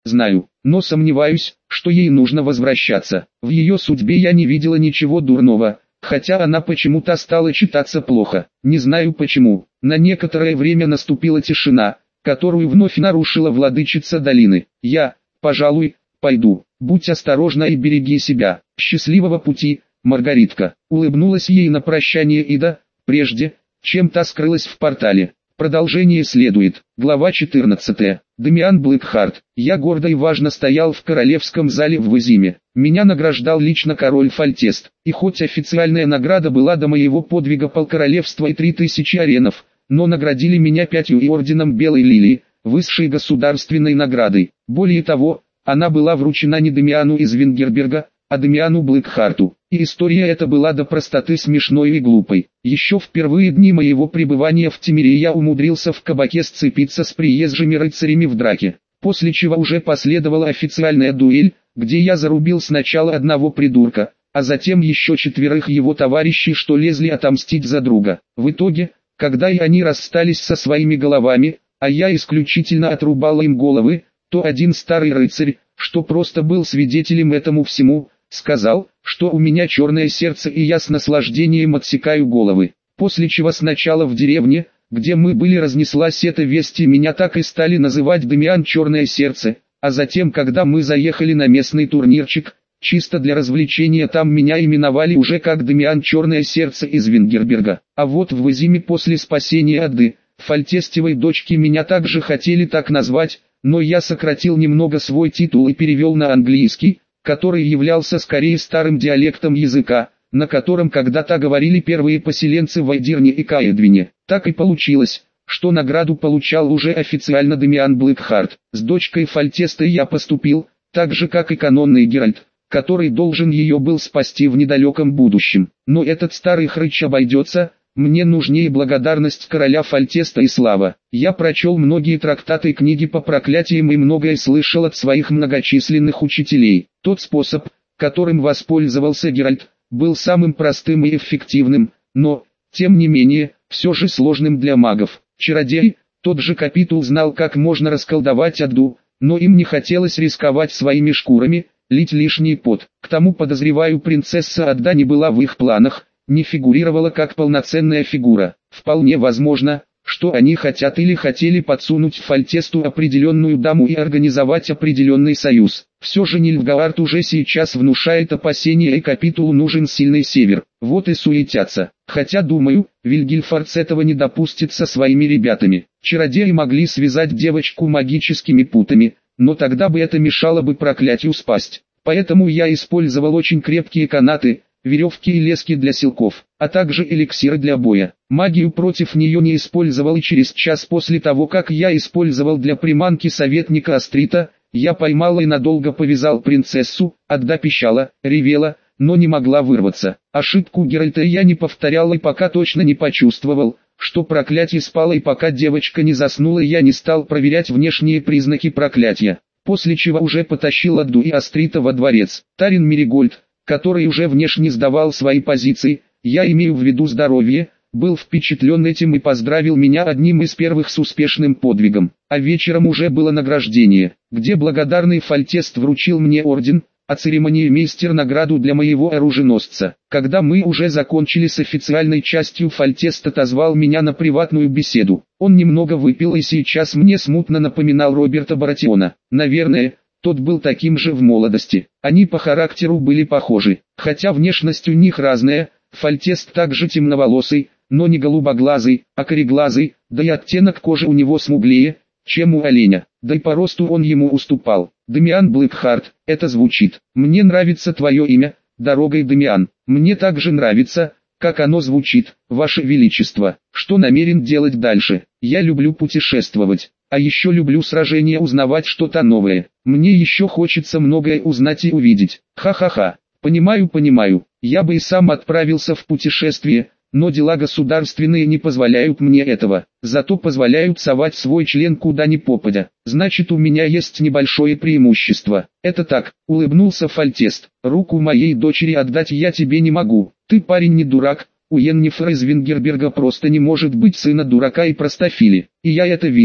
знаю, но сомневаюсь, что ей нужно возвращаться. В ее судьбе я не видела ничего дурного, хотя она почему-то стала читаться плохо. Не знаю почему. На некоторое время наступила тишина, которую вновь нарушила владычица долины. Я, пожалуй, пойду. Будь осторожна и береги себя. Счастливого пути, Маргаритка. Улыбнулась ей на прощание Ида, прежде, чем та скрылась в портале. Продолжение следует. Глава 14. Дамиан Блэкхарт. Я гордо и важно стоял в королевском зале в Визиме. Меня награждал лично король Фальтест. И хоть официальная награда была до моего подвига полкоролевства и 3000 аренов, но наградили меня 5 и орденом Белой Лилии, высшей государственной наградой. Более того, она была вручена не Дамиану из Вингерберга, а Дамиану Блэкхарту. И история эта была до простоты смешной и глупой. Еще в первые дни моего пребывания в Темире я умудрился в кабаке сцепиться с приезжими рыцарями в драке. После чего уже последовала официальная дуэль, где я зарубил сначала одного придурка, а затем еще 4 его товарищей, что лезли отомстить за друга. В итоге, когда и они расстались со своими головами, а я исключительно отрубал им головы, то один старый рыцарь, что просто был свидетелем этому всему, сказал, что у меня черное сердце и я с наслаждением отсекаю головы. После чего сначала в деревне, где мы были, разнеслась эта весть и меня так и стали называть Дамиан Черное Сердце, а затем когда мы заехали на местный турнирчик, чисто для развлечения там меня именовали уже как Дамиан Черное Сердце из Вингерберга. А вот в Визиме после спасения Ады, Фальтестевой дочки, меня также хотели так назвать, но я сократил немного свой титул и перевел на английский, который являлся скорее старым диалектом языка, на котором когда-то говорили первые поселенцы в Айдирне и Каэдвине. Так и получилось, что награду получал уже официально Дамиан Блэкхарт. С дочкой Фальтеста я поступил, так же как и канонный Геральт, который должен ее был спасти в недалеком будущем. Но этот старый хрыч обойдется. Мне нужнее благодарность короля Фальтеста и слава. Я прочел многие трактаты и книги по проклятиям и многое слышал от своих многочисленных учителей. Тот способ, которым воспользовался Геральт, был самым простым и эффективным, но, тем не менее, все же сложным для магов. Чародей, тот же Капитул, знал, как можно расколдовать Аду, но им не хотелось рисковать своими шкурами, лить лишний пот. К тому, подозреваю, принцесса Адда не была в их планах, не фигурировала как полноценная фигура. Вполне возможно, что они хотят или хотели подсунуть Фальтесту определенную даму и организовать определенный союз. Все же Нильфгаард уже сейчас внушает опасения, и Капитулу нужен сильный север. Вот и суетятся. Хотя думаю, Вильгельфордс этого не допустит со своими ребятами. Чародеи могли связать девочку магическими путами, но тогда бы это мешало бы проклятию спасть. Поэтому я использовал очень крепкие канаты, веревки и лески для силков, а также эликсиры для боя. Магию против нее не использовал, и через час после того, как я использовал для приманки советника Астрита, я поймал и надолго повязал принцессу. Адда пищала, ревела, но не могла вырваться. Ошибку Геральта я не повторял и пока точно не почувствовал, что проклятие спало, и пока девочка не заснула, я не стал проверять внешние признаки проклятия. После чего уже потащил Адду и Астрита во дворец. Тарин Меригольд, который уже внешне сдавал свои позиции, я имею в виду здоровье, был впечатлен этим и поздравил меня одним из первых с успешным подвигом. А вечером уже было награждение, где благодарный Фальтест вручил мне орден, а церемониймейстер награду для моего оруженосца. Когда мы уже закончили с официальной частью, Фальтест отозвал меня на приватную беседу. Он немного выпил и сейчас мне смутно напоминал Роберта Баратиона. Наверное, тот был таким же в молодости. Они по характеру были похожи, хотя внешность у них разная. Фальтест также темноволосый, но не голубоглазый, а кореглазый, да и оттенок кожи у него смуглее, чем у оленя, да и по росту он ему уступал. Дамиан Блэкхарт, это звучит. Мне нравится твое имя, дорогой Дамиан. Мне также нравится, как оно звучит, Ваше Величество. Что намерен делать дальше? Я люблю путешествовать. А еще люблю сражения, узнавать что-то новое. Мне еще хочется многое узнать и увидеть. Ха-ха-ха. Понимаю. Я бы и сам отправился в путешествие, но дела государственные не позволяют мне этого. Зато позволяют совать свой член куда ни попадя. Значит, у меня есть небольшое преимущество. Это так, улыбнулся Фальтест. Руку моей дочери отдать я тебе не могу. Ты парень не дурак. У Йеннифера из Вингерберга просто не может быть сына дурака и простофили. И я это вижу.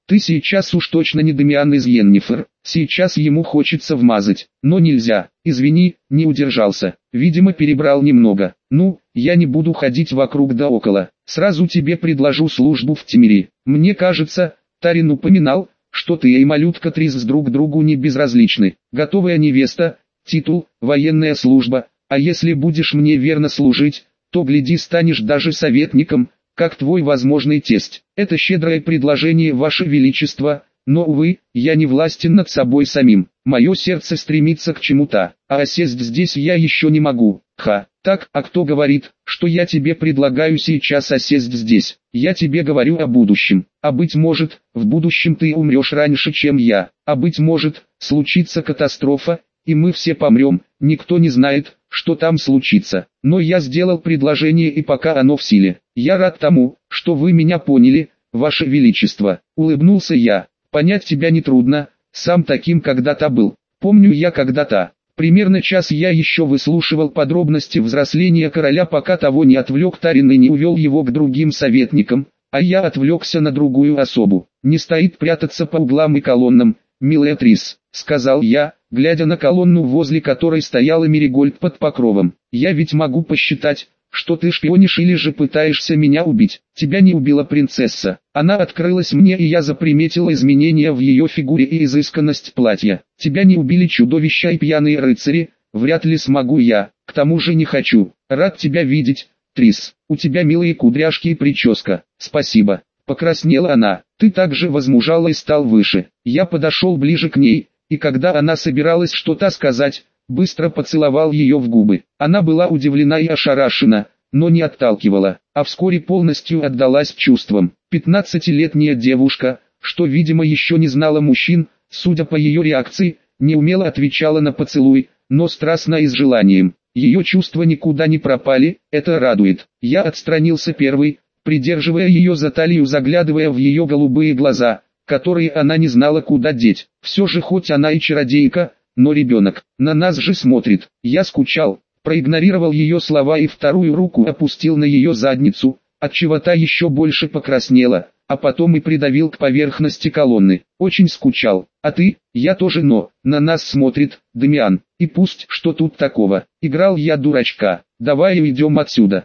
Ты сейчас уж точно не Дамиан из Йеннифер, сейчас ему хочется вмазать, но нельзя, извини, не удержался, видимо перебрал немного. Ну, я не буду ходить вокруг да около, сразу тебе предложу службу в Тимире. Мне кажется, Тарин упоминал, что ты и малютка Трис друг другу не безразличны. Готовая невеста, титул, военная служба, а если будешь мне верно служить, то гляди станешь даже советником, как твой возможный тесть. Это щедрое предложение, ваше величество, но, увы, я не властен над собой самим. Мое сердце стремится к чему-то, а осесть здесь я еще не могу. Так, а кто говорит, что я тебе предлагаю сейчас осесть здесь? Я тебе говорю о будущем. А быть может, в будущем ты умрешь раньше, чем я. А быть может, случится катастрофа, и мы все помрем, никто не знает, что там случится. Но я сделал предложение, и пока оно в силе. Я рад тому, что вы меня поняли, ваше величество. Улыбнулся я. Понять тебя нетрудно, сам таким когда-то был. Помню я когда-то. Примерно час я еще выслушивал подробности взросления короля, пока того не отвлек Тарин и не увел его к другим советникам, а я отвлекся на другую особу. Не стоит прятаться по углам и колоннам, милая Трис, сказал я, глядя на колонну, возле которой стояла Меригольд под покровом. Я ведь могу посчитать, что ты шпионишь или же пытаешься меня убить. Тебя не убила принцесса. Она открылась мне, и я заприметила изменения в ее фигуре и изысканность платья. Тебя не убили чудовища и пьяные рыцари, вряд ли смогу я, к тому же не хочу. Рад тебя видеть, Трис. У тебя милые кудряшки и прическа. Спасибо. Покраснела она. Ты также возмужала и стал выше. Я подошел ближе к ней, и когда она собиралась что-то сказать, быстро поцеловал ее в губы. Она была удивлена и ошарашена, но не отталкивала, а вскоре полностью отдалась чувствам. 15-летняя девушка, что видимо еще не знала мужчин, судя по ее реакции, неумело отвечала на поцелуй, но страстно и с желанием. Ее чувства никуда не пропали, это радует. Я отстранился первый, придерживая ее за талию, заглядывая в ее голубые глаза, которые она не знала куда деть. Все же хоть она и чародейка, но ребенок, на нас же смотрит. Я скучал, проигнорировал ее слова и вторую руку опустил на ее задницу, отчего та еще больше покраснела, а потом и придавил к поверхности колонны. Очень скучал. А ты? Я тоже, но на нас смотрит Дамиан. И пусть, что тут такого. Играл я дурачка. Давай уйдем отсюда.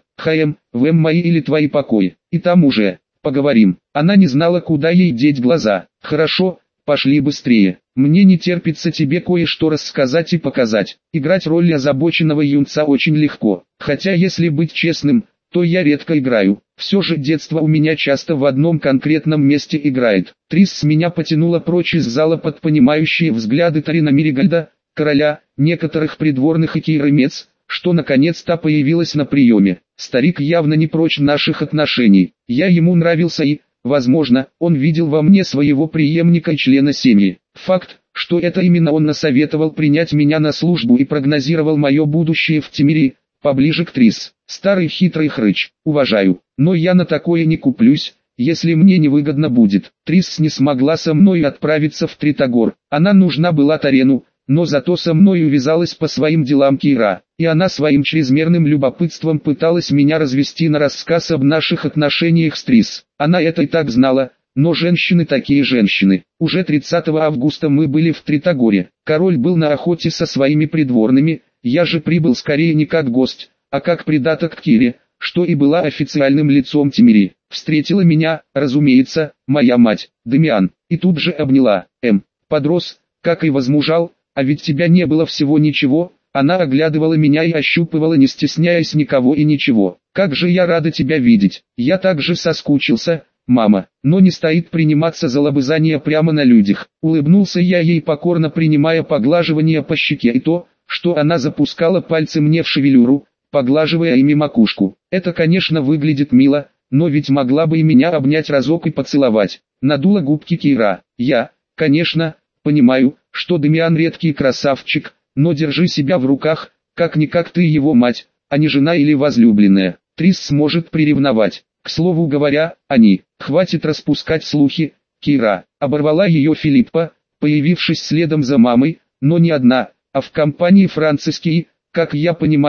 В мои или твои покои. И там уже поговорим. Она не знала, куда ей деть глаза. Хорошо, пошли быстрее. Мне не терпится тебе кое-что рассказать и показать. Играть роль озабоченного юнца очень легко. Хотя, если быть честным, то я редко играю. Все же детство у меня часто в одном конкретном месте играет. Трис с меня потянула прочь из зала под понимающие взгляды Тарина Меригольда, короля, некоторых придворных и Кейры Мец, что наконец-то появилась на приеме. Старик явно не прочь наших отношений. Я ему нравился и, возможно, он видел во мне своего преемника и члена семьи. Факт, что это именно он насоветовал принять меня на службу и прогнозировал мое будущее в Тимире, поближе к Трис. Старый хитрый хрыч, уважаю, но я на такое не куплюсь, если мне невыгодно будет. Трис не смогла со мной отправиться в Тритогор, она нужна была Тарену, но зато со мной увязалась по своим делам Кейра, и она своим чрезмерным любопытством пыталась меня развести на рассказ об наших отношениях с Трис. Она это и так знала, но женщины такие женщины. Уже 30 августа мы были в Тритогоре, король был на охоте со своими придворными, я же прибыл скорее не как гость, а как придаток к Кире, что и была официальным лицом Тимири. Встретила меня, разумеется, моя мать, Дамиан, и тут же обняла. Подрос, как и возмужал, а ведь тебя не было всего ничего. Она оглядывала меня и ощупывала, не стесняясь никого и ничего. Как же я рада тебя видеть. Я также соскучился, мама, но не стоит приниматься за лобызание прямо на людях. Улыбнулся я ей, покорно принимая поглаживание по щеке и то, что она запускала пальцы мне в шевелюру, поглаживая ими макушку. Это, конечно, выглядит мило, но ведь могла бы и меня обнять разок и поцеловать. Надула губки Кейра. Я, конечно, понимаю, что Дамиан редкий красавчик, но держи себя в руках, как-никак ты его мать, а не жена или возлюбленная. Трис сможет приревновать. К слову говоря, они, хватит распускать слухи, Кейра, оборвала ее Филиппа, появившись следом за мамой, но не одна, а в компании Франциски, как я понимаю,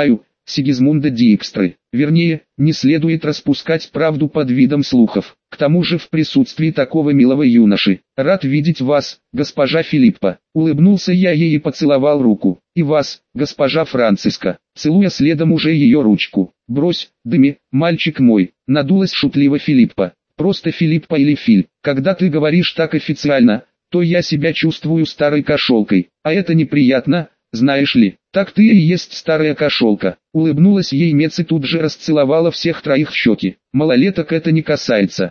Сигизмунда Дикстры. Вернее, не следует распускать правду под видом слухов. К тому же в присутствии такого милого юноши. Рад видеть вас, госпожа Филиппа. Улыбнулся я ей и поцеловал руку. И вас, госпожа Франциска. Целуя следом уже ее ручку. Брось, Деми, мальчик мой. Надулась шутливо Филиппа. Просто Филиппа или Филь. Когда ты говоришь так официально, то я себя чувствую старой кошелкой. А это неприятно, знаешь ли. Так ты и есть старая кошелка. Улыбнулась ей Мец и тут же расцеловала всех троих в щеки. Малолеток это не касается.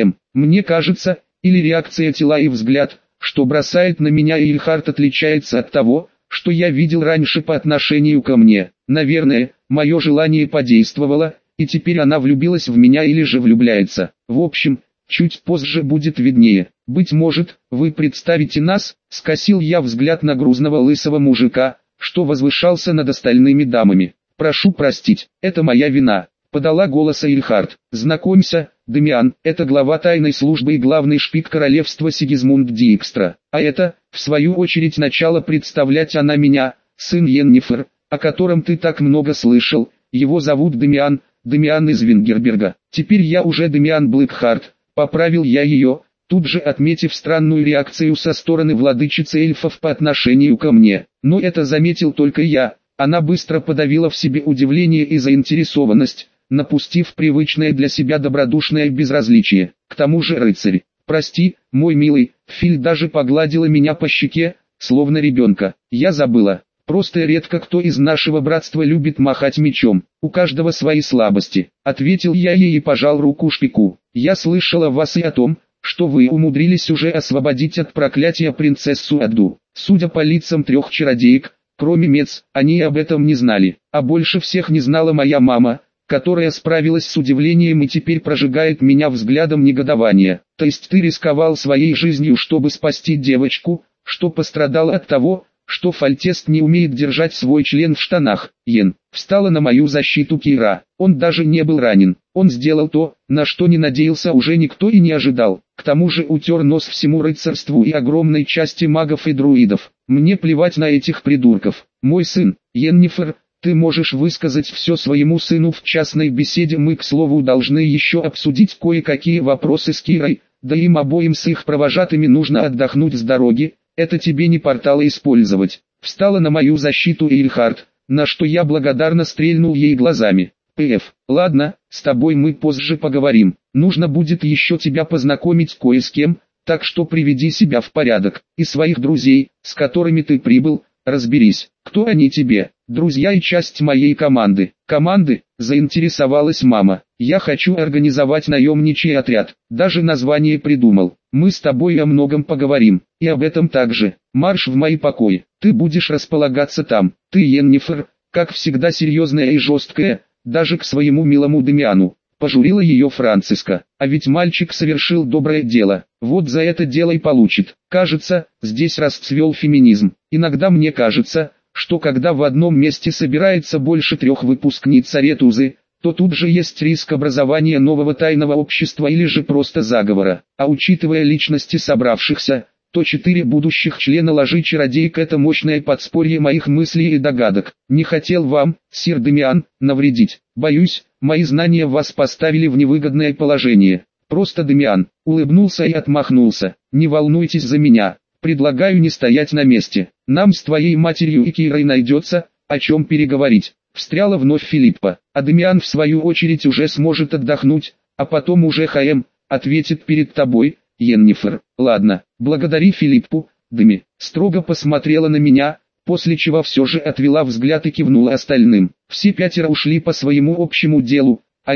Мне кажется, или реакция тела и взгляд, что бросает на меня Эйльхард, отличается от того, что я видел раньше по отношению ко мне. Наверное, мое желание подействовало, и теперь она влюбилась в меня или же влюбляется. В общем, чуть позже будет виднее. Быть может, вы представите нас, скосил я взгляд на грузного лысого мужика, что возвышался над остальными дамами. Прошу простить, это моя вина. Подала голос Эйльхард. Знакомься, Демиан, это глава тайной службы и главный шпик королевства Сигизмунд Дикстра. А это, в свою очередь, начало представлять она меня, сын Йеннифер, о котором ты так много слышал. Его зовут Демиан, Демиан из Вингерберга. Теперь я уже Демиан Блэкхарт, поправил я ее, тут же отметив странную реакцию со стороны владычицы эльфов по отношению ко мне. Но это заметил только я. Она быстро подавила в себе удивление и заинтересованность, напустив привычное для себя добродушное безразличие. К тому же рыцарь, прости, мой милый, Филь даже погладила меня по щеке, словно ребенка. Я забыла. Просто редко кто из нашего братства любит махать мечом. У каждого свои слабости. Ответил я ей и пожал руку шпику. Я слышала вас и о том, что вы умудрились уже освободить от проклятия принцессу Адду. Судя по лицам 3 чародеек, кроме Мец, они об этом не знали. А больше всех не знала моя мама, которая справилась с удивлением и теперь прожигает меня взглядом негодования. То есть ты рисковал своей жизнью, чтобы спасти девочку, что пострадала от того, что Фальтест не умеет держать свой член в штанах. Йен встала на мою защиту Кира. Он даже не был ранен. Он сделал то, на что не надеялся уже никто и не ожидал. К тому же утер нос всему рыцарству и огромной части магов и друидов. Мне плевать на этих придурков. Мой сын, Йеннифер, ты можешь высказать все своему сыну в частной беседе. Мы, к слову, должны еще обсудить кое-какие вопросы с Кирой, да им обоим с их провожатыми нужно отдохнуть с дороги. Это тебе не порталы использовать. Встала на мою защиту Эйльхард, на что я благодарно стрельнул ей глазами. П.Ф. Ладно, с тобой мы позже поговорим. Нужно будет еще тебя познакомить кое с кем, так что приведи себя в порядок. И своих друзей, с которыми ты прибыл, разберись, кто они тебе. Друзья и часть моей команды. Команды? Заинтересовалась мама. Я хочу организовать наемничий отряд. Даже название придумал. Мы с тобой о многом поговорим. И об этом также. Марш в мои покои. Ты будешь располагаться там. Ты, Йеннифер, как всегда серьезная и жесткая, даже к своему милому Демиану. Пожурила ее Франциска. А ведь мальчик совершил доброе дело. Вот за это дело и получит. Кажется, здесь расцвел феминизм. Иногда мне кажется, что когда в одном месте собирается больше 3 выпускниц Аретузы, то тут же есть риск образования нового тайного общества или же просто заговора. А учитывая личности собравшихся, то 4 будущих члена ложи чародеек — это мощное подспорье моих мыслей и догадок. Не хотел вам, сир Демиан, навредить. Боюсь, мои знания вас поставили в невыгодное положение. Просто Демиан улыбнулся и отмахнулся. Не волнуйтесь за меня. Предлагаю не стоять на месте. Нам с твоей матерью и Кирой найдется, о чем переговорить. Встряла вновь Филиппа. А Демиан в свою очередь уже сможет отдохнуть, а потом уже ответит перед тобой, Йеннифер. Ладно, благодари Филиппу, Деми. Строго посмотрела на меня, после чего все же отвела взгляд и кивнула остальным. Все 5 ушли по своему общему делу, а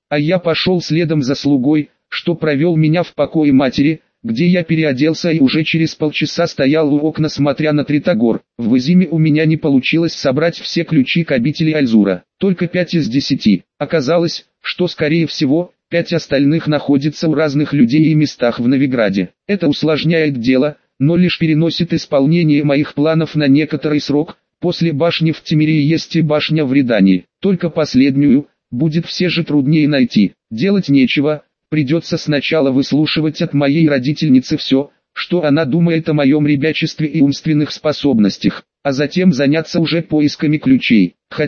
я пошел следом за слугой, что провел меня в покое матери, где я переоделся и уже через полчаса стоял у окна, смотря на Тритогор. В Изиме у меня не получилось собрать все ключи к обители Альзура, только 5 из 10. Оказалось, что скорее всего, 5 остальных находятся у разных людей и местах в Новиграде. Это усложняет дело, но лишь переносит исполнение моих планов на некоторый срок. После башни в Тимирии есть и башня в Редании, только последнюю будет все же труднее найти. Делать нечего. Придется сначала выслушивать от моей родительницы все, что она думает о моем ребячестве и умственных способностях, а затем заняться уже поисками ключей. Хотя,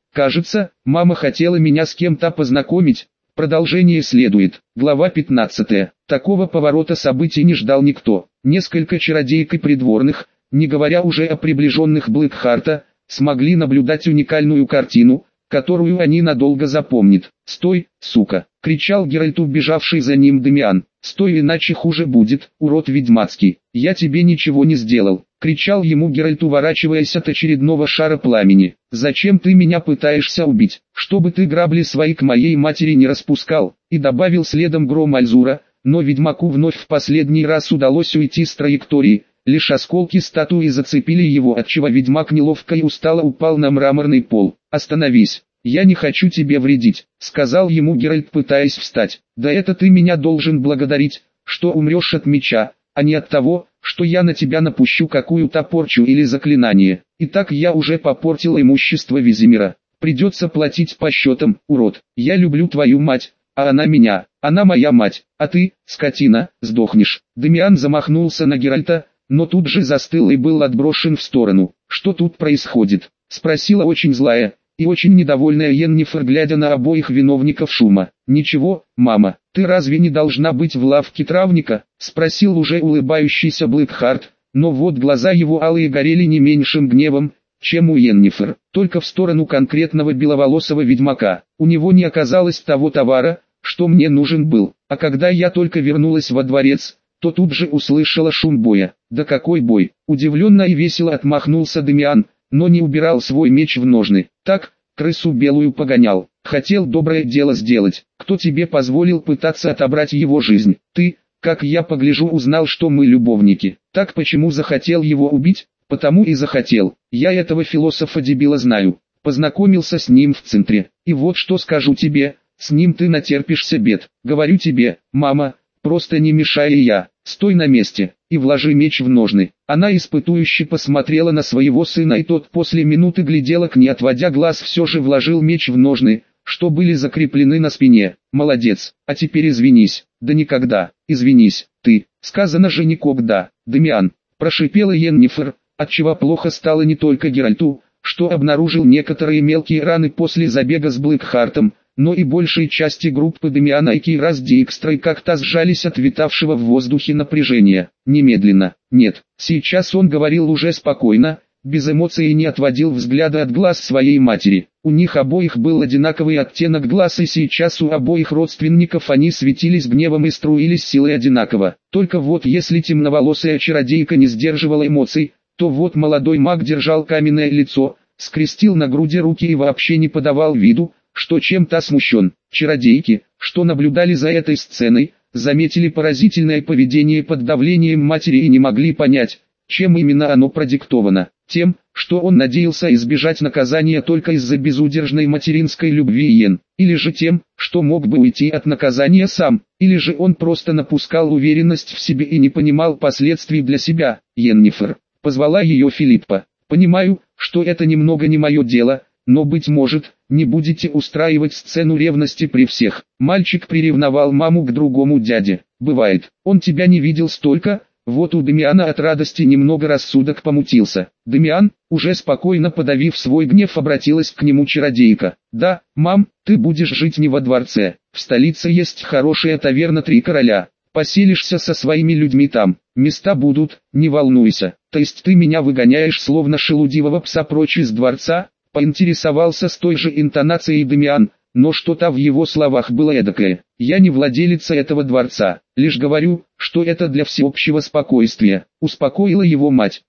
Кажется, мама хотела меня с кем-то познакомить. Продолжение следует. Глава 15. Такого поворота событий не ждал никто. Несколько чародеек и придворных, не говоря уже о приближенных Блэкхарта, смогли наблюдать уникальную картину, которую они надолго запомнят. «Стой, сука!» — кричал Геральту бежавший за ним Дамиан. «Стой, иначе хуже будет, урод ведьмацкий! Я тебе ничего не сделал!» — кричал ему Геральт, уворачиваясь от очередного шара пламени. «Зачем ты меня пытаешься убить? Чтобы ты грабли свои к моей матери не распускал!» И добавил следом гром Альзура, но ведьмаку вновь в последний раз удалось уйти с траектории. Лишь осколки статуи зацепили его, отчего ведьмак неловко и устало упал на мраморный пол. «Остановись! Я не хочу тебе вредить», — сказал ему Геральт, пытаясь встать. «Да это ты меня должен благодарить, что умрешь от меча, а не от того, что я на тебя напущу какую-то порчу или заклинание. Итак, я уже попортил имущество Визимира. Придется платить по счетам, урод. Я люблю твою мать, а она меня. Она моя мать, а ты, скотина, сдохнешь». Дамиан замахнулся на Геральта, но тут же застыл и был отброшен в сторону. «Что тут происходит?» — спросила очень злая и очень недовольная Йеннифер, глядя на обоих виновников шума. «Ничего, мама, ты разве не должна быть в лавке травника?» — спросил уже улыбающийся Блэкхарт, но вот глаза его алые горели не меньшим гневом, чем у Йеннифер, только в сторону конкретного беловолосого ведьмака. «У него не оказалось того товара, что мне нужен был, а когда я только вернулась во дворец, то тут же услышала шум боя». «Да какой бой?» — удивленно и весело отмахнулся Дамиан, но не убирал свой меч в ножны. «Так, крысу белую погонял, хотел доброе дело сделать. Кто тебе позволил пытаться отобрать его жизнь? Ты, как я погляжу, узнал, что мы любовники. Так почему захотел его убить?» «Потому и захотел. Я этого философа-дебила знаю. Познакомился с ним в центре. И вот что скажу тебе, с ним ты натерпишься бед. Говорю тебе, мама, просто не мешай. Я, стой на месте и вложи меч в ножны». Она испытующе посмотрела на своего сына, и тот после минуты гляделок, не отводя глаз, все же вложил меч в ножны, что были закреплены на спине. «Молодец, а теперь извинись». «Да никогда, извинись, ты, сказано же никогда, Дамиан», прошипела Йеннифер, отчего плохо стало не только Геральту, что обнаружил некоторые мелкие раны после забега с Блэкхартом, но и большей части группы Дамиана и Кирас Дикстрой как-то сжались от витавшего в воздухе напряжения. «Немедленно». «Нет». Сейчас он говорил уже спокойно, без эмоций, и не отводил взгляда от глаз своей матери. У них обоих был одинаковый оттенок глаз, и сейчас у обоих родственников они светились гневом и струились силой одинаково. Только вот если темноволосая чародейка не сдерживала эмоций, то вот молодой маг держал каменное лицо, скрестил на груди руки и вообще не подавал виду, что чем-то смущен. Чародейки, что наблюдали за этой сценой, заметили поразительное поведение под давлением матери и не могли понять, чем именно оно продиктовано. Тем, что он надеялся избежать наказания только из-за безудержной материнской любви Йен, или же тем, что мог бы уйти от наказания сам, или же он просто напускал уверенность в себе и не понимал последствий для себя. «Йеннифер», — позвала ее Филиппа, — «понимаю, что это немного не мое дело, но, быть может, не будете устраивать сцену ревности при всех». Мальчик приревновал маму к другому дяде. «Бывает, он тебя не видел столько». Вот у Дамиана от радости немного рассудок помутился. «Дамиан», уже спокойно подавив свой гнев, обратилась к нему чародейка. «Да, мам, ты будешь жить не во дворце. В столице есть хорошая таверна «Три короля». Поселишься со своими людьми там. Места будут, не волнуйся». «То есть ты меня выгоняешь словно шелудивого пса прочь из дворца?» Поинтересовался с той же интонацией Дамиан, но что-то в его словах было эдакое. «Я не владелица этого дворца, лишь говорю, что это для всеобщего спокойствия», — успокоила его мать.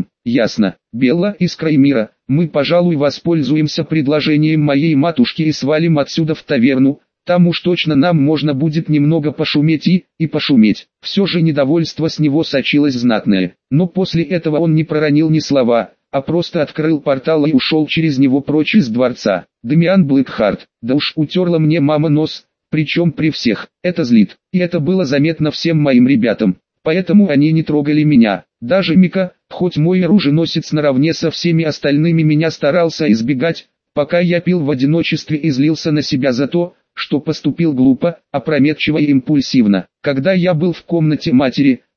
Ясно. Белла из Краймира, мы, пожалуй, воспользуемся предложением моей матушки и свалим отсюда в таверну, там уж точно нам можно будет немного пошуметь и пошуметь». Все же недовольство с него сочилось знатное, но после этого он не проронил ни слова, а просто открыл портал и ушел через него прочь из дворца. Дамиан Блэкхарт, да уж утерла мне мама нос, причем при всех. Это злит, и это было заметно всем моим ребятам, поэтому они не трогали меня. Даже Мика, хоть мой оруженосец наравне со всеми остальными меня старался избегать, пока я пил в одиночестве и злился на себя за то, что поступил глупо, опрометчиво и импульсивно. Когда я был в комнате матери,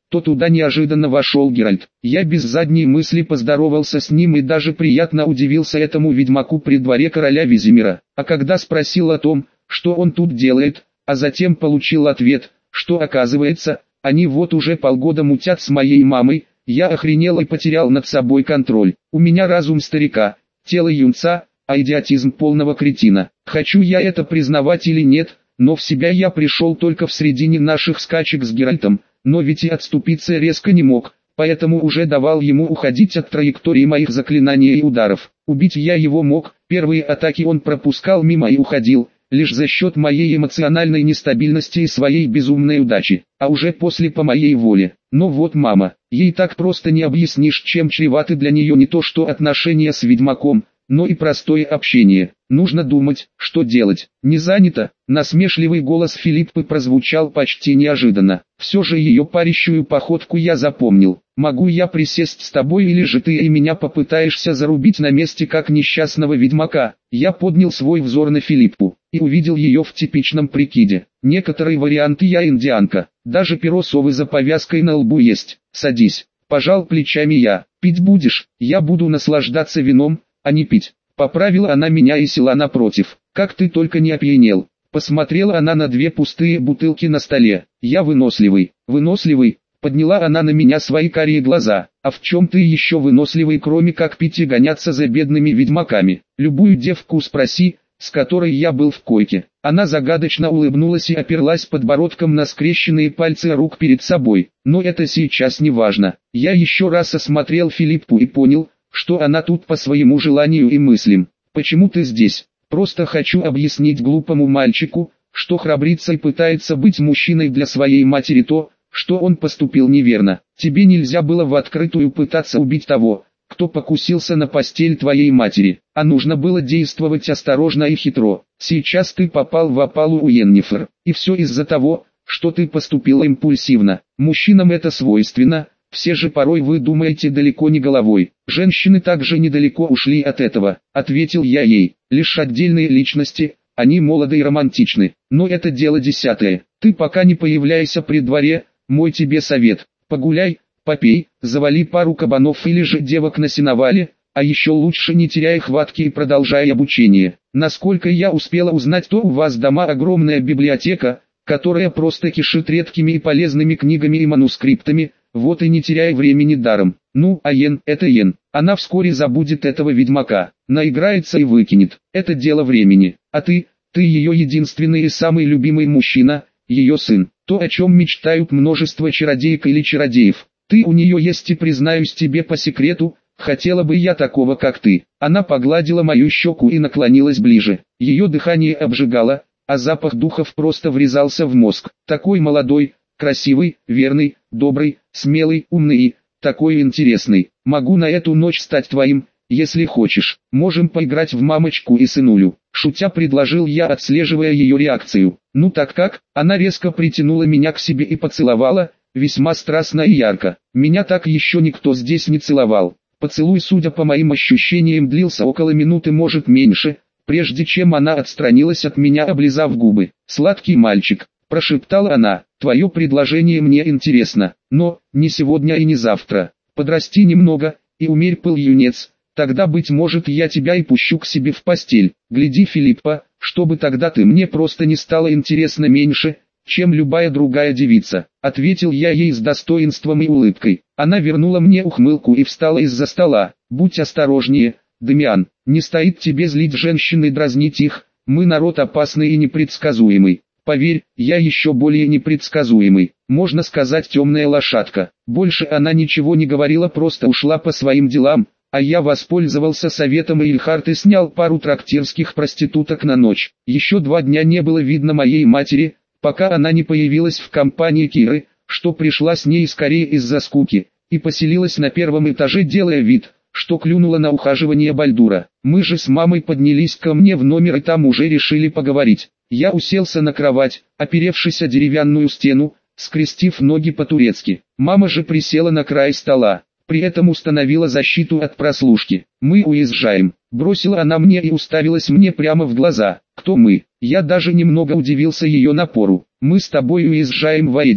то туда неожиданно вошел Геральт. Я без задней мысли поздоровался с ним и даже приятно удивился этому ведьмаку при дворе короля Визимира. А когда спросил о том, что он тут делает, а затем получил ответ, что оказывается, они вот уже полгода мутят с моей мамой, я охренел и потерял над собой контроль. У меня разум старика, тело юнца, а идиотизм полного кретина. Хочу я это признавать или нет, но в себя я пришел только в середине наших скачек с Геральтом, но ведь и отступиться резко не мог, поэтому уже давал ему уходить от траектории моих заклинаний и ударов. Убить я его мог, первые атаки он пропускал мимо и уходил, лишь за счет моей эмоциональной нестабильности и своей безумной удачи, а уже после по моей воле. Но вот мама, ей так просто не объяснишь, чем чреваты для нее не то что отношения с ведьмаком, но и простое общение. Нужно думать, что делать. Не занято. Насмешливый голос Филиппы прозвучал почти неожиданно. Все же ее парящую походку я запомнил. Могу я присесть с тобой или же ты и меня попытаешься зарубить на месте как несчастного ведьмака? Я поднял свой взор на Филиппу и увидел ее в типичном прикиде. Некоторые варианты я индианка. Даже перо совы за повязкой на лбу есть. Садись. Пожал плечами я. Пить будешь? Я буду наслаждаться вином, а не пить. Поправила она меня и села напротив. Как ты только не опьянел. Посмотрела она на две пустые бутылки на столе. Я выносливый. Выносливый? Подняла она на меня свои карие глаза. А в чем ты еще выносливый, кроме как пить и гоняться за бедными ведьмаками? Любую девку спроси, с которой я был в койке. Она загадочно улыбнулась и оперлась подбородком на скрещенные пальцы рук перед собой. Но это сейчас не важно. Я еще раз осмотрел Филиппу и понял, что она тут по своему желанию и мыслям. Почему ты здесь? Просто хочу объяснить глупому мальчику, что храбрится и пытается быть мужчиной для своей матери то, что он поступил неверно. Тебе нельзя было в открытую пытаться убить того, кто покусился на постель твоей матери, а нужно было действовать осторожно и хитро. Сейчас ты попал в опалу у Йеннифер, и все из-за того, что ты поступил импульсивно. Мужчинам это свойственно. Все же порой вы думаете далеко не головой. Женщины также недалеко ушли от этого, ответил я ей. Лишь отдельные личности, они молоды и романтичны. Но это дело десятое. Ты пока не появляйся при дворе, мой тебе совет. Погуляй, попей, завали пару кабанов или же девок на сеновале, а еще лучше не теряй хватки и продолжай обучение. Насколько я успела узнать, то у вас дома огромная библиотека, которая просто кишит редкими и полезными книгами и манускриптами. Вот и не теряй времени даром. Ну, а Йен, это Йен. Она вскоре забудет этого ведьмака, наиграется и выкинет. Это дело времени. А ты ее единственный и самый любимый мужчина, ее сын. То, о чем мечтают множество чародеек или чародеев. Ты у нее есть и признаюсь тебе по секрету, хотела бы я такого как ты. Она погладила мою щеку и наклонилась ближе. Ее дыхание обжигало, а запах духов просто врезался в мозг. Такой молодой, красивый, верный, добрый, смелый, умный и такой интересный. Могу на эту ночь стать твоим, если хочешь. Можем поиграть в мамочку и сынулю. Шутя предложил я, отслеживая ее реакцию. Ну так как? Она резко притянула меня к себе и поцеловала, весьма страстно и ярко. Меня так еще никто здесь не целовал. Поцелуй, судя по моим ощущениям, длился около минуты, может меньше, прежде чем она отстранилась от меня, облизав губы. «Сладкий мальчик», — прошептала она, — «твое предложение мне интересно, но не сегодня и не завтра. Подрасти немного, и умерь пыл, юнец, тогда, быть может, я тебя и пущу к себе в постель. Гляди, Филиппа, чтобы тогда ты мне просто не стало интересно меньше, чем любая другая девица», — ответил я ей с достоинством и улыбкой. Она вернула мне ухмылку и встала из-за стола. «Будь осторожнее, Дамиан, не стоит тебе злить женщин и дразнить их, мы народ опасный и непредсказуемый. Поверь, я еще более непредсказуемый, можно сказать, темная лошадка». Больше она ничего не говорила, просто ушла по своим делам, а я воспользовался советом Эйльхарт и снял пару трактирских проституток на ночь. Еще 2 дня не было видно моей матери, пока она не появилась в компании Киры, что пришла с ней скорее из-за скуки, и поселилась на первом этаже, делая вид, что клюнула на ухаживание Бальдура. Мы же с мамой поднялись ко мне в номер и там уже решили поговорить. Я уселся на кровать, оперевшись о деревянную стену, скрестив ноги по-турецки. Мама же присела на край стола, при этом установила защиту от прослушки. «Мы уезжаем», — бросила она мне и уставилась мне прямо в глаза. «Кто мы?» Я даже немного удивился ее напору. «Мы с тобой уезжаем в Эйдерн.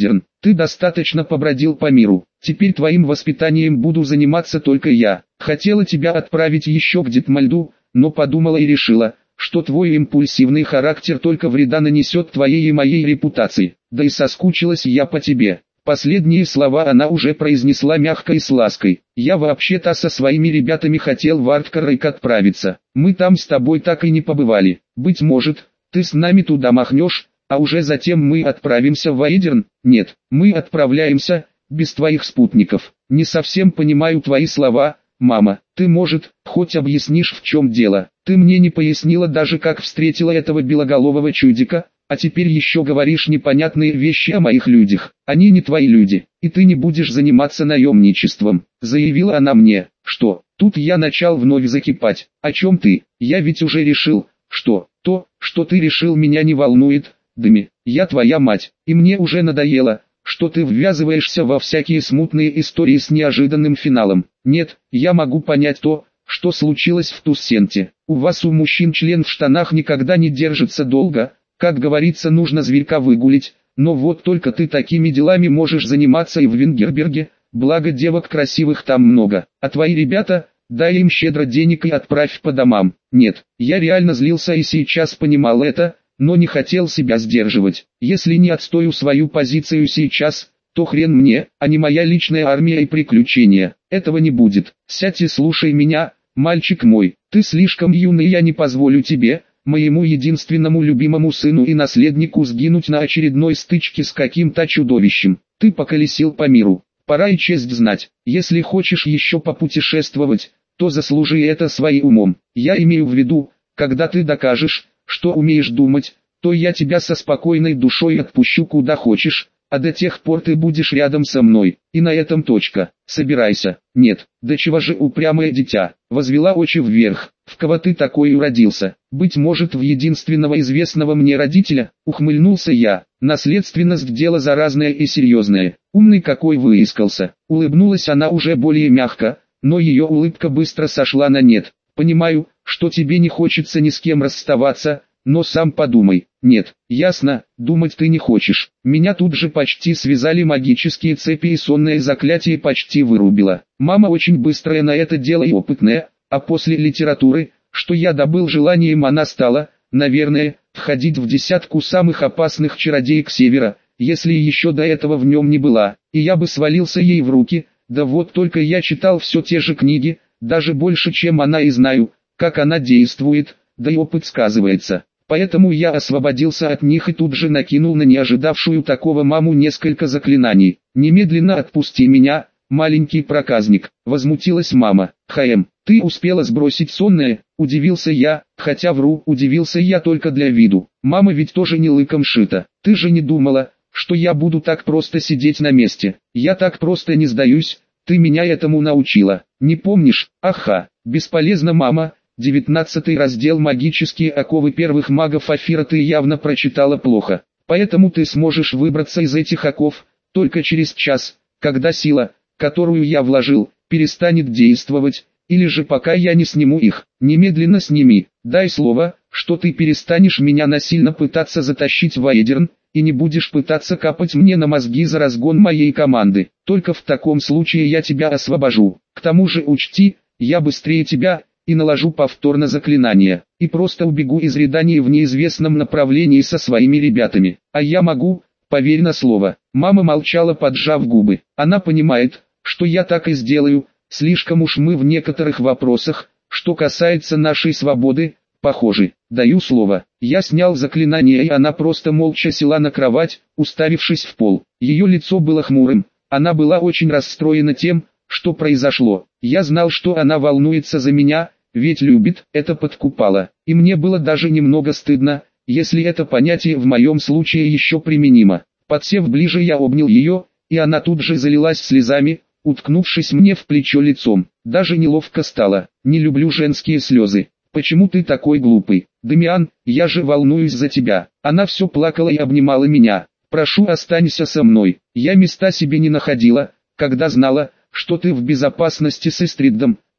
Ты достаточно побродил по миру. Теперь твоим воспитанием буду заниматься только я. Хотела тебя отправить еще к Детмальду, но подумала и решила, что твой импульсивный характер только вреда нанесет твоей и моей репутации. Да и соскучилась я по тебе». Последние слова она уже произнесла мягко и с лаской. «Я вообще-то со своими ребятами хотел в Арткарайк отправиться. Мы там с тобой так и не побывали. Быть может, ты с нами туда махнешь, а уже затем мы отправимся в Ваидерн?» «Нет, мы отправляемся, без твоих спутников». «Не совсем понимаю твои слова, мама. Ты, может, хоть объяснишь, в чем дело? Ты мне не пояснила даже, как встретила этого белоголового чудика, а теперь еще говоришь непонятные вещи о моих людях. Они не твои люди, и ты не будешь заниматься наемничеством», заявила она мне. «Что?» Тут я начал вновь закипать. «О чем ты? Я ведь уже решил, что то, что ты решил, меня не волнует. Дами, я твоя мать, и мне уже надоело, что ты ввязываешься во всякие смутные истории с неожиданным финалом. Нет, я могу понять то, что случилось в Туссенте. У вас, у мужчин, член в штанах никогда не держится долго. Как говорится, нужно зверька выгулить, но вот только ты такими делами можешь заниматься и в Венгерберге, благо девок красивых там много, а твои ребята, дай им щедро денег и отправь по домам». Нет, я реально злился и сейчас понимал это, но не хотел себя сдерживать. Если не отстою свою позицию сейчас, то хрен мне, а не моя личная армия и приключения. Этого не будет. Сядь и слушай меня, мальчик мой, ты слишком юный, я не позволю тебе, моему единственному любимому сыну и наследнику, сгинуть на очередной стычке с каким-то чудовищем. Ты поколесил по миру, пора и честь знать. Если хочешь еще попутешествовать, то заслужи это своим умом. Я имею в виду, когда ты докажешь, что умеешь думать, то я тебя со спокойной душой отпущу куда хочешь, а до тех пор ты будешь рядом со мной, и на этом точка. Собирайся». «Нет, да чего же упрямое дитя», возвела очи вверх. «В кого ты такой уродился? Быть может, в единственного известного мне родителя?» Ухмыльнулся я. «Наследственность — дело заразное и серьезное. Умный какой выискался». Улыбнулась она уже более мягко, но ее улыбка быстро сошла на нет. «Понимаю, что тебе не хочется ни с кем расставаться, но сам подумай». «Нет, ясно, думать ты не хочешь». Меня тут же почти связали магические цепи и сонное заклятие почти вырубило. Мама очень быстрая на это дело и опытная, а после литературы, что я добыл желанием, она стала, наверное, входить в десятку самых опасных чародеек Севера, если еще до этого в нем не была, и я бы свалился ей в руки. Да вот только я читал все те же книги, даже больше, чем она, и знаю, как она действует, да и опыт сказывается. Поэтому я освободился от них и тут же накинул на неожидавшую такого маму несколько заклинаний. «Немедленно отпусти меня, маленький проказник», — возмутилась мама. «ХМ, ты успела сбросить сонное?» — удивился я, хотя вру, удивился я только для виду. Мама ведь тоже не лыком шита. «Ты же не думала, что я буду так просто сидеть на месте?» «Я так просто не сдаюсь, ты меня этому научила. Не помнишь?» «Аха, бесполезно, мама». 19 раздел «Магические оковы первых магов Афира» ты явно прочитала плохо. Поэтому ты сможешь выбраться из этих оков только через час, когда сила, которую я вложил, перестанет действовать, или же пока я не сниму их. Немедленно сними. Дай слово, что ты перестанешь меня насильно пытаться затащить в Ваидерн, и не будешь пытаться капать мне на мозги за разгон моей команды. Только в таком случае я тебя освобожу. К тому же учти, я быстрее тебя, и наложу повторно заклинание, и просто убегу из Редании в неизвестном направлении со своими ребятами. А я могу, поверь на слово». Мама молчала, поджав губы. Она понимает, что я так и сделаю, слишком уж мы в некоторых вопросах, что касается нашей свободы, похожи. Даю слово. Я снял заклинание, и она просто молча села на кровать, уставившись в пол. Ее лицо было хмурым, она была очень расстроена тем, что произошло. Я знал, что она волнуется за меня, ведь любит, это подкупало. И мне было даже немного стыдно, если это понятие в моем случае еще применимо. Подсев ближе, я обнял ее, и она тут же залилась слезами, уткнувшись мне в плечо лицом. Даже неловко стало. Не люблю женские слезы. «Почему ты такой глупый? Дамиан, я же волнуюсь за тебя». Она все плакала и обнимала меня. «Прошу, останься со мной». Я места себе не находила, когда знала, что ты в безопасности с Истридом,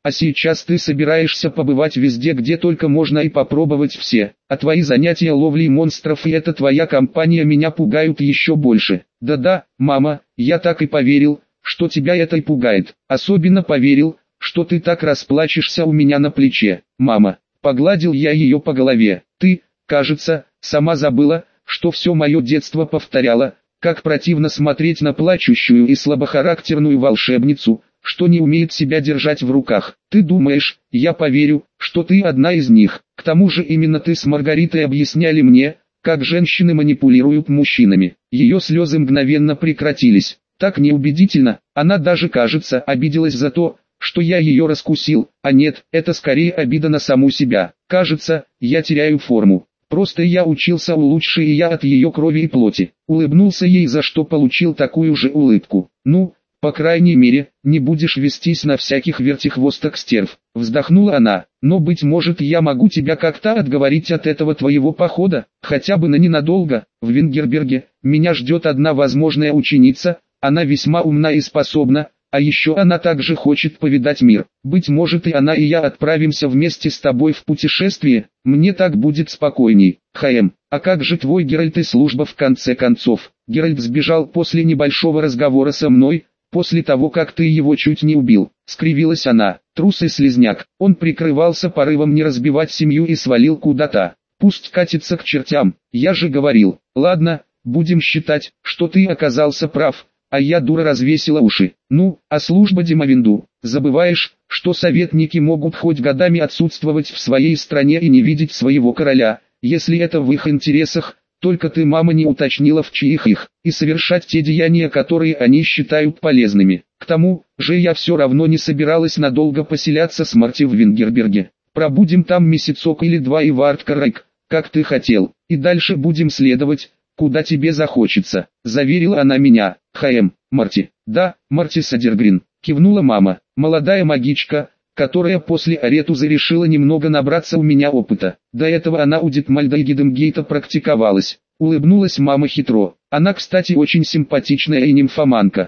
А сейчас ты собираешься побывать везде, где только можно, и попробовать все. А твои занятия ловлей монстров и эта твоя компания меня пугают еще больше. Да-да, мама, я так и поверил, что тебя это и пугает. Особенно поверил, что ты так расплачешься у меня на плече. Мама, погладил я ее по голове. Ты, кажется, сама забыла, что все мое детство повторяла, как противно смотреть на плачущую и слабохарактерную волшебницу, что не умеет себя держать в руках. Ты думаешь, я поверю, что ты одна из них. К тому же именно ты с Маргаритой объясняли мне, как женщины манипулируют мужчинами. Ее слезы мгновенно прекратились. Так неубедительно, она даже, кажется, обиделась за то, что я ее раскусил, а нет, это скорее обида на саму себя. Кажется, я теряю форму. Просто я учился у лучшей, и я от ее крови и плоти. Улыбнулся ей, за что получил такую же улыбку. Ну, по крайней мере, не будешь вестись на всяких вертихвосток стерв. Вздохнула она. Но быть может, я могу тебя как-то отговорить от этого твоего похода, хотя бы на ненадолго. В Вингерберге меня ждет одна возможная ученица, она весьма умна и способна. А еще она также хочет повидать мир. Быть может, и она, и я отправимся вместе с тобой в путешествие. Мне так будет спокойней. А как же твой Геральт и служба в конце концов? Геральт сбежал после небольшого разговора со мной, после того, как ты его чуть не убил. Скривилась она. Трус и слизняк. Он прикрывался порывом не разбивать семью и свалил куда-то. Пусть катится к чертям. Я же говорил. Ладно, будем считать, что ты оказался прав. А я, дура, развесила уши. Ну, а служба Демовинду? Забываешь, что советники могут хоть годами отсутствовать в своей стране и не видеть своего короля, если это в их интересах, только ты, мама, не уточнила, в чьих их, и совершать те деяния, которые они считают полезными. К тому же я все равно не собиралась надолго поселяться с Марти в Вингерберге. Пробудем там месяцок или два и в Арткарайк, как ты хотел, и дальше будем следовать, куда тебе захочется, заверила она меня. Марти. Да, Марти Садергрин, кивнула мама, молодая магичка, которая после Аретуза решила немного набраться у меня опыта. До этого она у Дитмальда и Гидемгейта практиковалась. Улыбнулась мама хитро. Она, кстати, очень симпатичная и нимфоманка.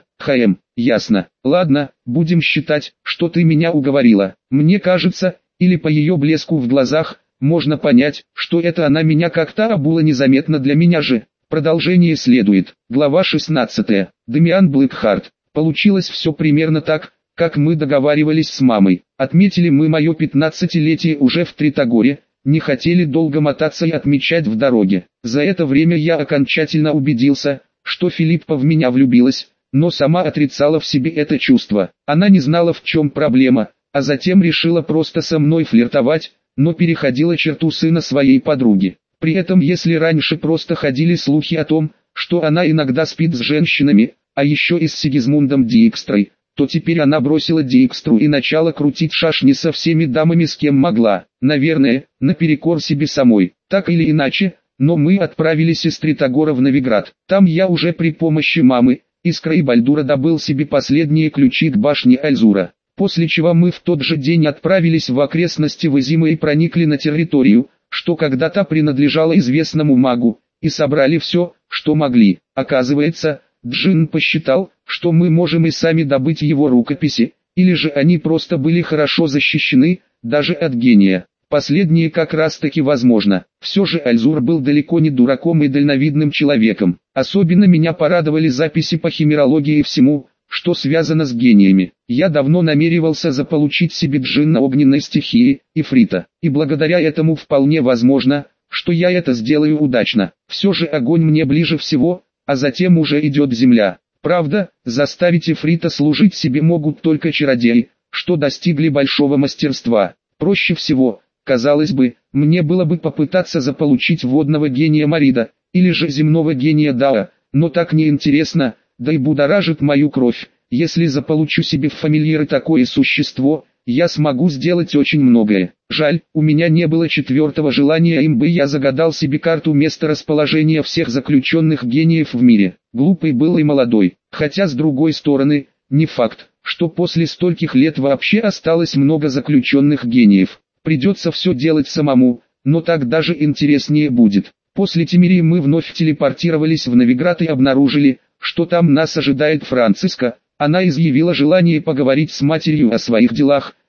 Ясно. Ладно, будем считать, что ты меня уговорила. Мне кажется, или по ее блеску в глазах, можно понять, что это она меня как-то обула незаметно для меня же. Продолжение следует. Глава 16. Дамиан Блэкхарт. Получилось все примерно так, как мы договаривались с мамой. Отметили мы мое 15-летие уже в Тритогоре, не хотели долго мотаться и отмечать в дороге. За это время я окончательно убедился, что Филиппа в меня влюбилась, но сама отрицала в себе это чувство. Она не знала, в чем проблема, а затем решила просто со мной флиртовать, но переходила черту сына своей подруги. При этом, если раньше просто ходили слухи о том, что она иногда спит с женщинами, а еще и с Сигизмундом Диекстрой, то теперь она бросила Диекстру и начала крутить шашни со всеми дамами, с кем могла. Наверное, наперекор себе самой. Так или иначе, но мы отправились из Тритогора в Новиград. Там я уже при помощи мамы, Искры и Бальдура добыл себе последние ключи к башне Альзура. После чего мы в тот же день отправились в окрестности Вазима и проникли на территорию, что когда-то принадлежало известному магу, и собрали все, что могли. Оказывается, Джин посчитал, что мы можем и сами добыть его рукописи, или же они просто были хорошо защищены, даже от гения. Последнее как раз таки возможно. Все же Альзур был далеко не дураком и дальновидным человеком. Особенно меня порадовали записи по химерологии и всему, что связано с гениями. Я давно намеревался заполучить себе джинна огненной стихии, Ифрита, и благодаря этому вполне возможно, что я это сделаю удачно. Все же огонь мне ближе всего, а затем уже идет земля. Правда, заставить Ифрита служить себе могут только чародеи, что достигли большого мастерства. Проще всего, казалось бы, мне было бы попытаться заполучить водного гения Марида, или же земного гения Дао, но так неинтересно, да и будоражит мою кровь. Если заполучу себе в фамильяры такое существо, я смогу сделать очень многое. Жаль, у меня не было четвертого желания, им бы я загадал себе карту месторасположения всех заключенных гениев в мире. Глупый был и молодой, хотя с другой стороны, не факт, что после стольких лет вообще осталось много заключенных гениев. Придется все делать самому, но так даже интереснее будет. После Тимирии мы вновь телепортировались в Новиград и обнаружили, что там нас ожидает Франциска. Она изъявила желание поговорить с матерью о своих делах,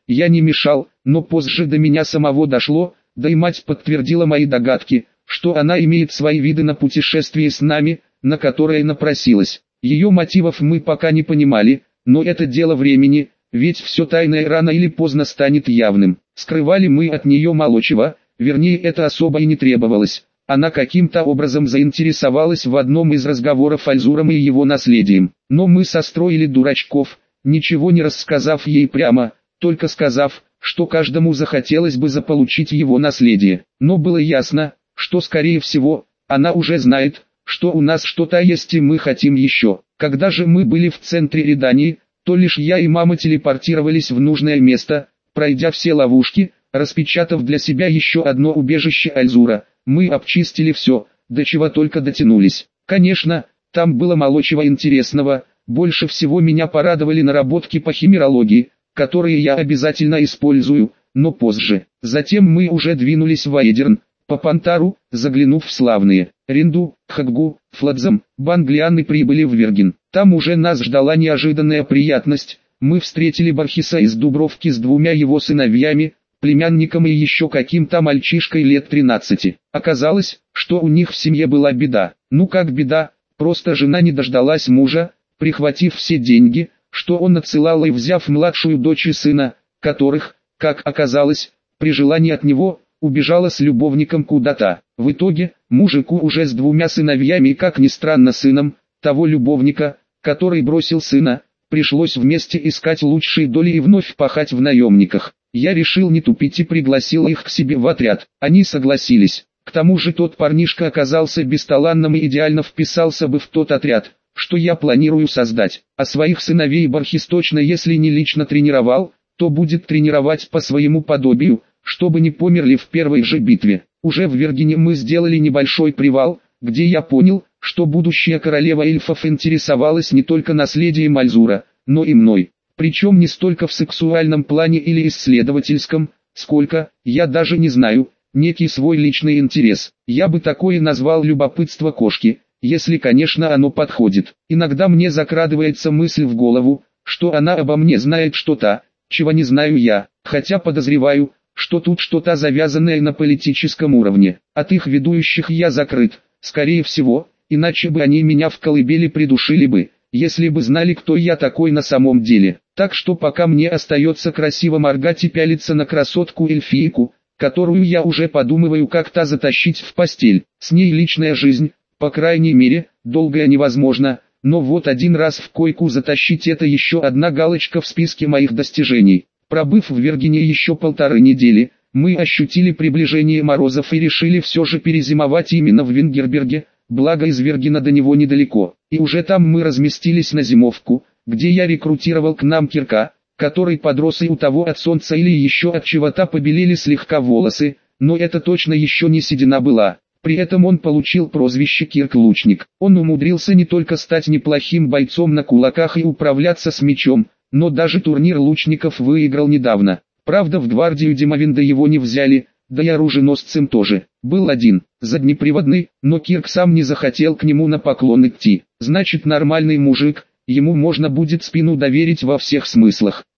я не мешал, но позже до меня самого дошло, да и мать подтвердила мои догадки, что она имеет свои виды на путешествие с нами, на которое напросилась. Ее мотивов мы пока не понимали, но это дело времени, ведь все тайное рано или поздно станет явным. Скрывали мы от нее мало чего, вернее это особо и не требовалось. Она каким-то образом заинтересовалась в одном из разговоров Альзуром и его наследием. Но мы состроили дурачков, ничего не рассказав ей прямо, только сказав, что каждому захотелось бы заполучить его наследие. Но было ясно, что скорее всего, она уже знает, что у нас что-то есть и мы хотим еще. Когда же мы были в центре Редании, то лишь я и мама телепортировались в нужное место, пройдя все ловушки, распечатав для себя еще одно убежище Альзура. Мы обчистили все, до чего только дотянулись. Конечно, там было мало чего интересного, больше всего меня порадовали наработки по химерологии, которые я обязательно использую, но позже. Затем мы уже двинулись в Аэдерн, по Пантару, заглянув в славные Ринду, Хаггу, Фладзам, Банглиан и прибыли в Верген. Там уже нас ждала неожиданная приятность, мы встретили Бархиса из Дубровки с двумя его сыновьями, племянником и еще каким-то мальчишкой лет 13. Оказалось, что у них в семье была беда. Ну как беда, просто жена не дождалась мужа, прихватив все деньги, что он отсылал и взяв младшую дочь и сына, которых, как оказалось, при желании от него, убежала с любовником куда-то. В итоге, мужику уже с двумя сыновьями и, как ни странно, сыном того любовника, который бросил сына, пришлось вместе искать лучшие доли и вновь пахать в наемниках. Я решил не тупить и пригласил их к себе в отряд. Они согласились. К тому же тот парнишка оказался бесталанным и идеально вписался бы в тот отряд, что я планирую создать. А своих сыновей Бархис точно, если не лично тренировал, то будет тренировать по своему подобию, чтобы не померли в первой же битве. Уже в Вергене мы сделали небольшой привал, где я понял, что будущая королева эльфов интересовалась не только наследием Альзура, но и мной. Причем не столько в сексуальном плане или исследовательском, сколько, я даже не знаю, некий свой личный интерес. Я бы такое назвал любопытство кошки, если, конечно, оно подходит. Иногда мне закрадывается мысль в голову, что она обо мне знает что-то, чего не знаю я, хотя подозреваю, что тут что-то завязанное на политическом уровне. От их ведущих я закрыт, скорее всего, иначе бы они меня в колыбели придушили бы, если бы знали, кто я такой на самом деле. Так что пока мне остается красиво моргать и пялиться на красотку-эльфийку, которую я уже подумываю как-то затащить в постель. С ней личная жизнь, по крайней мере, долгая невозможно, но вот один раз в койку затащить — это еще одна галочка в списке моих достижений. Пробыв в Вергене еще 1,5 недели, мы ощутили приближение морозов и решили все же перезимовать именно в Вингерберге, благо из Вергена до него недалеко. И уже там мы разместились на зимовку, где я рекрутировал к нам Кирка, который подрос, и у того от солнца или еще от чего-то побелели слегка волосы, но это точно еще не седина была. При этом он получил прозвище Кирк-лучник. Он умудрился не только стать неплохим бойцом на кулаках и управляться с мечом, но даже турнир лучников выиграл недавно. Правда, в гвардию Демовинда его не взяли, да и оруженосцем тоже. Был один, заднеприводный, но Кирк сам не захотел к нему на поклон идти. Значит, нормальный мужик, ему можно будет спину доверить во всех смыслах.